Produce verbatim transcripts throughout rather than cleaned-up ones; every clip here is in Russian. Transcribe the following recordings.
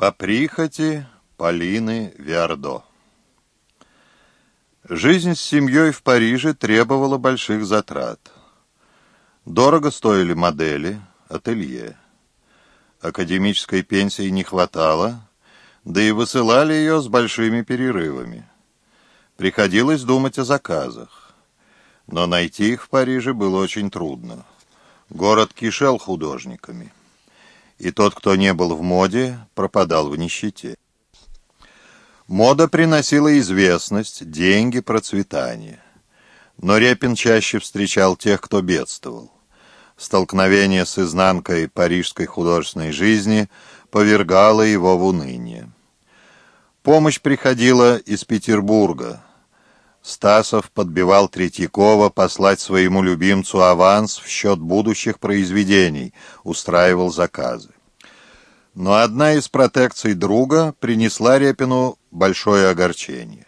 По прихоти Полины Виардо. Жизнь с семьей в Париже требовала больших затрат. Дорого стоили модели, ателье. Академической пенсии не хватало, да и высылали ее с большими перерывами. Приходилось думать о заказах. Но найти их в Париже было очень трудно. Город кишел художниками. И тот, кто не был в моде, пропадал в нищете. Мода приносила известность, деньги, процветание. Но Репин чаще встречал тех, кто бедствовал. Столкновение с изнанкой парижской художественной жизни повергало его в уныние. Помощь приходила из Петербурга. Стасов подбивал Третьякова послать своему любимцу аванс в счет будущих произведений, устраивал заказы. Но одна из протекций друга принесла Репину большое огорчение.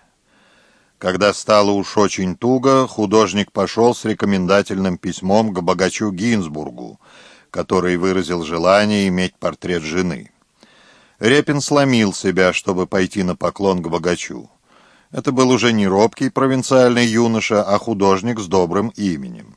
Когда стало уж очень туго, художник пошел с рекомендательным письмом к богачу Гинзбургу, который выразил желание иметь портрет жены. Репин сломил себя, чтобы пойти на поклон к богачу. Это был уже не робкий провинциальный юноша, а художник с добрым именем.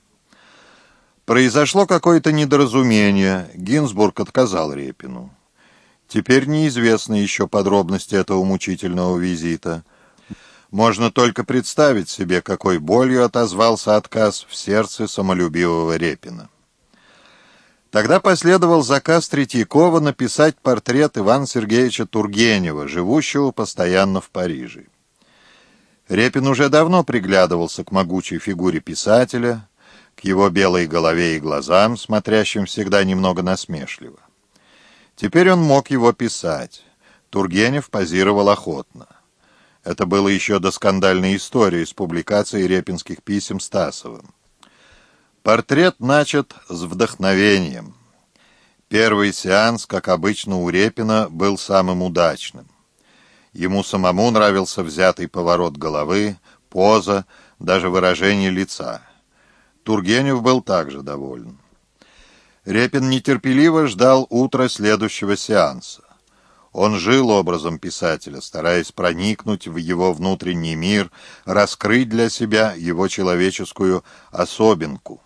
Произошло какое-то недоразумение, Гинзбург отказал Репину. Теперь неизвестны еще подробности этого мучительного визита. Можно только представить себе, какой болью отозвался отказ в сердце самолюбивого Репина. Тогда последовал заказ Третьякова написать портрет Ивана Сергеевича Тургенева, живущего постоянно в Париже. Репин уже давно приглядывался к могучей фигуре писателя, к его белой голове и глазам, смотрящим всегда немного насмешливо. Теперь он мог его писать. Тургенев позировал охотно. Это было еще до скандальной истории с публикацией репинских писем Стасовым. Портрет начат с вдохновением. Первый сеанс, как обычно у Репина, был самым удачным. Ему самому нравился взятый поворот головы, поза, даже выражение лица. Тургенев был также доволен. Репин нетерпеливо ждал утра следующего сеанса. Он жил образом писателя, стараясь проникнуть в его внутренний мир, раскрыть для себя его человеческую особенку.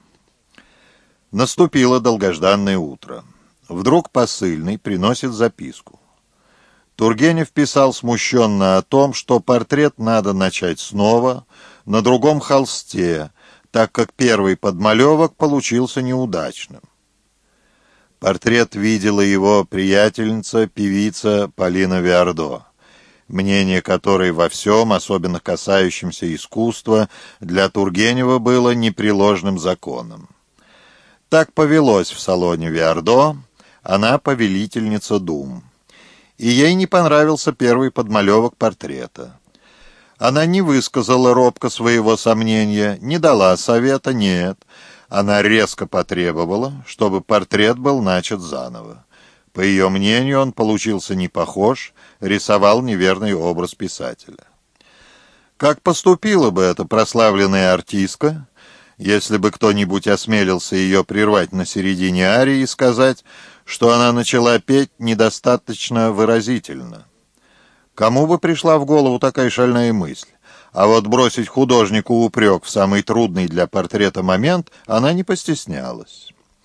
Наступило долгожданное утро. Вдруг посыльный приносит записку. Тургенев писал смущенно о том, что портрет надо начать снова, на другом холсте, так как первый подмалевок получился неудачным. Портрет видела его приятельница, певица Полина Виардо, мнение которой во всем, особенно касающемся искусства, для Тургенева было непреложным законом. Так повелось в салоне Виардо, она повелительница дум. И ей не понравился первый подмалевок портрета. Она не высказала робко своего сомнения, не дала совета, нет. Она резко потребовала, чтобы портрет был начат заново. По ее мнению, он получился не похож, рисовал неверный образ писателя. Как поступила бы эта прославленная артистка, если бы кто-нибудь осмелился ее прервать на середине арии и сказать, что она начала петь недостаточно выразительно? Кому бы пришла в голову такая шальная мысль? А вот бросить художнику упрек в самый трудный для портрета момент она не постеснялась.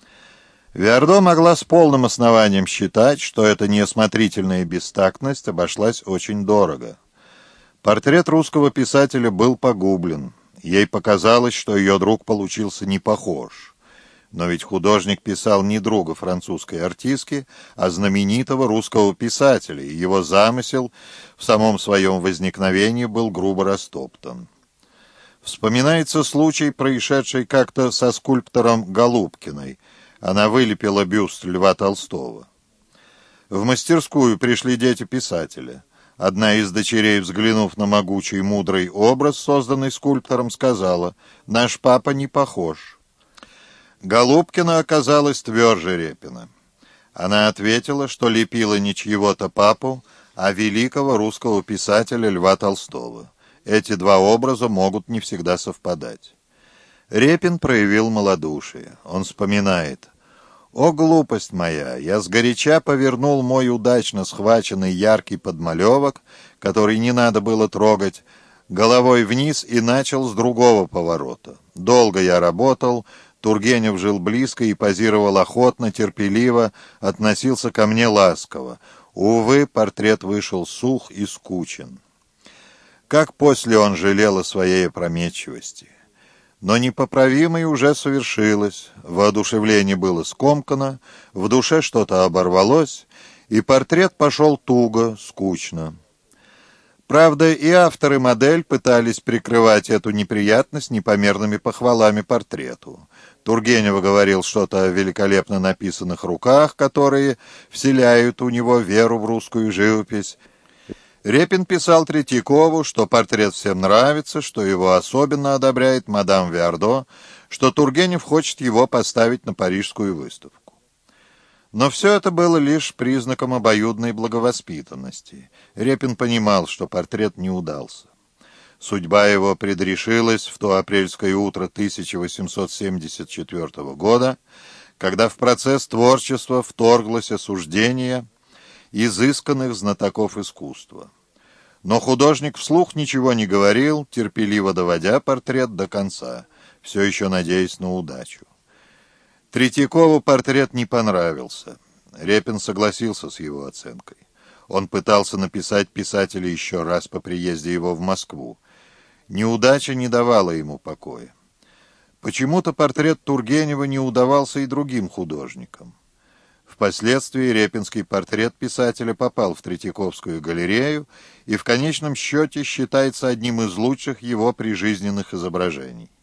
Виардо могла с полным основанием считать, что эта неосмотрительная бестактность обошлась очень дорого. Портрет русского писателя был погублен. Ей показалось, что ее друг получился не похож. Но ведь художник писал не друга французской артистки, а знаменитого русского писателя, и его замысел в самом своем возникновении был грубо растоптан. Вспоминается случай, происшедший как-то со скульптором Голубкиной. Она вылепила бюст Льва Толстого. В мастерскую пришли дети писателя. Одна из дочерей, взглянув на могучий мудрый образ, созданный скульптором, сказала: «Наш папа не похож». Голубкина оказалась тверже Репина. Она ответила, что лепила не чьего-то папу, а великого русского писателя Льва Толстого. Эти два образа могут не всегда совпадать. Репин проявил малодушие. Он вспоминает: О, глупость моя! Я сгоряча повернул мой удачно схваченный яркий подмалевок, который не надо было трогать, головой вниз и начал с другого поворота. Долго я работал, Тургенев жил близко и позировал охотно, терпеливо, относился ко мне ласково. Увы, портрет вышел сух и скучен. Как после он жалел о своей опрометчивости. Но непоправимое уже совершилось, воодушевление было скомкано, в душе что-то оборвалось, и портрет пошел туго, скучно. Правда, и автор, и модель пытались прикрывать эту неприятность непомерными похвалами портрету. Тургенев говорил что-то о великолепно написанных руках, которые вселяют у него веру в русскую живопись. Репин писал Третьякову, что портрет всем нравится, что его особенно одобряет мадам Виардо, что Тургенев хочет его поставить на парижскую выставку. Но все это было лишь признаком обоюдной благовоспитанности. Репин понимал, что портрет не удался. Судьба его предрешилась в то апрельское утро тысяча восемьсот семьдесят четвёртого года, когда в процесс творчества вторглось осуждение изысканных знатоков искусства. Но художник вслух ничего не говорил, терпеливо доводя портрет до конца, все еще надеясь на удачу. Третьякову портрет не понравился. Репин согласился с его оценкой. Он пытался написать писателя еще раз по приезде его в Москву. Неудача не давала ему покоя. Почему-то портрет Тургенева не удавался и другим художникам. Впоследствии репинский портрет писателя попал в Третьяковскую галерею и в конечном счете считается одним из лучших его прижизненных изображений.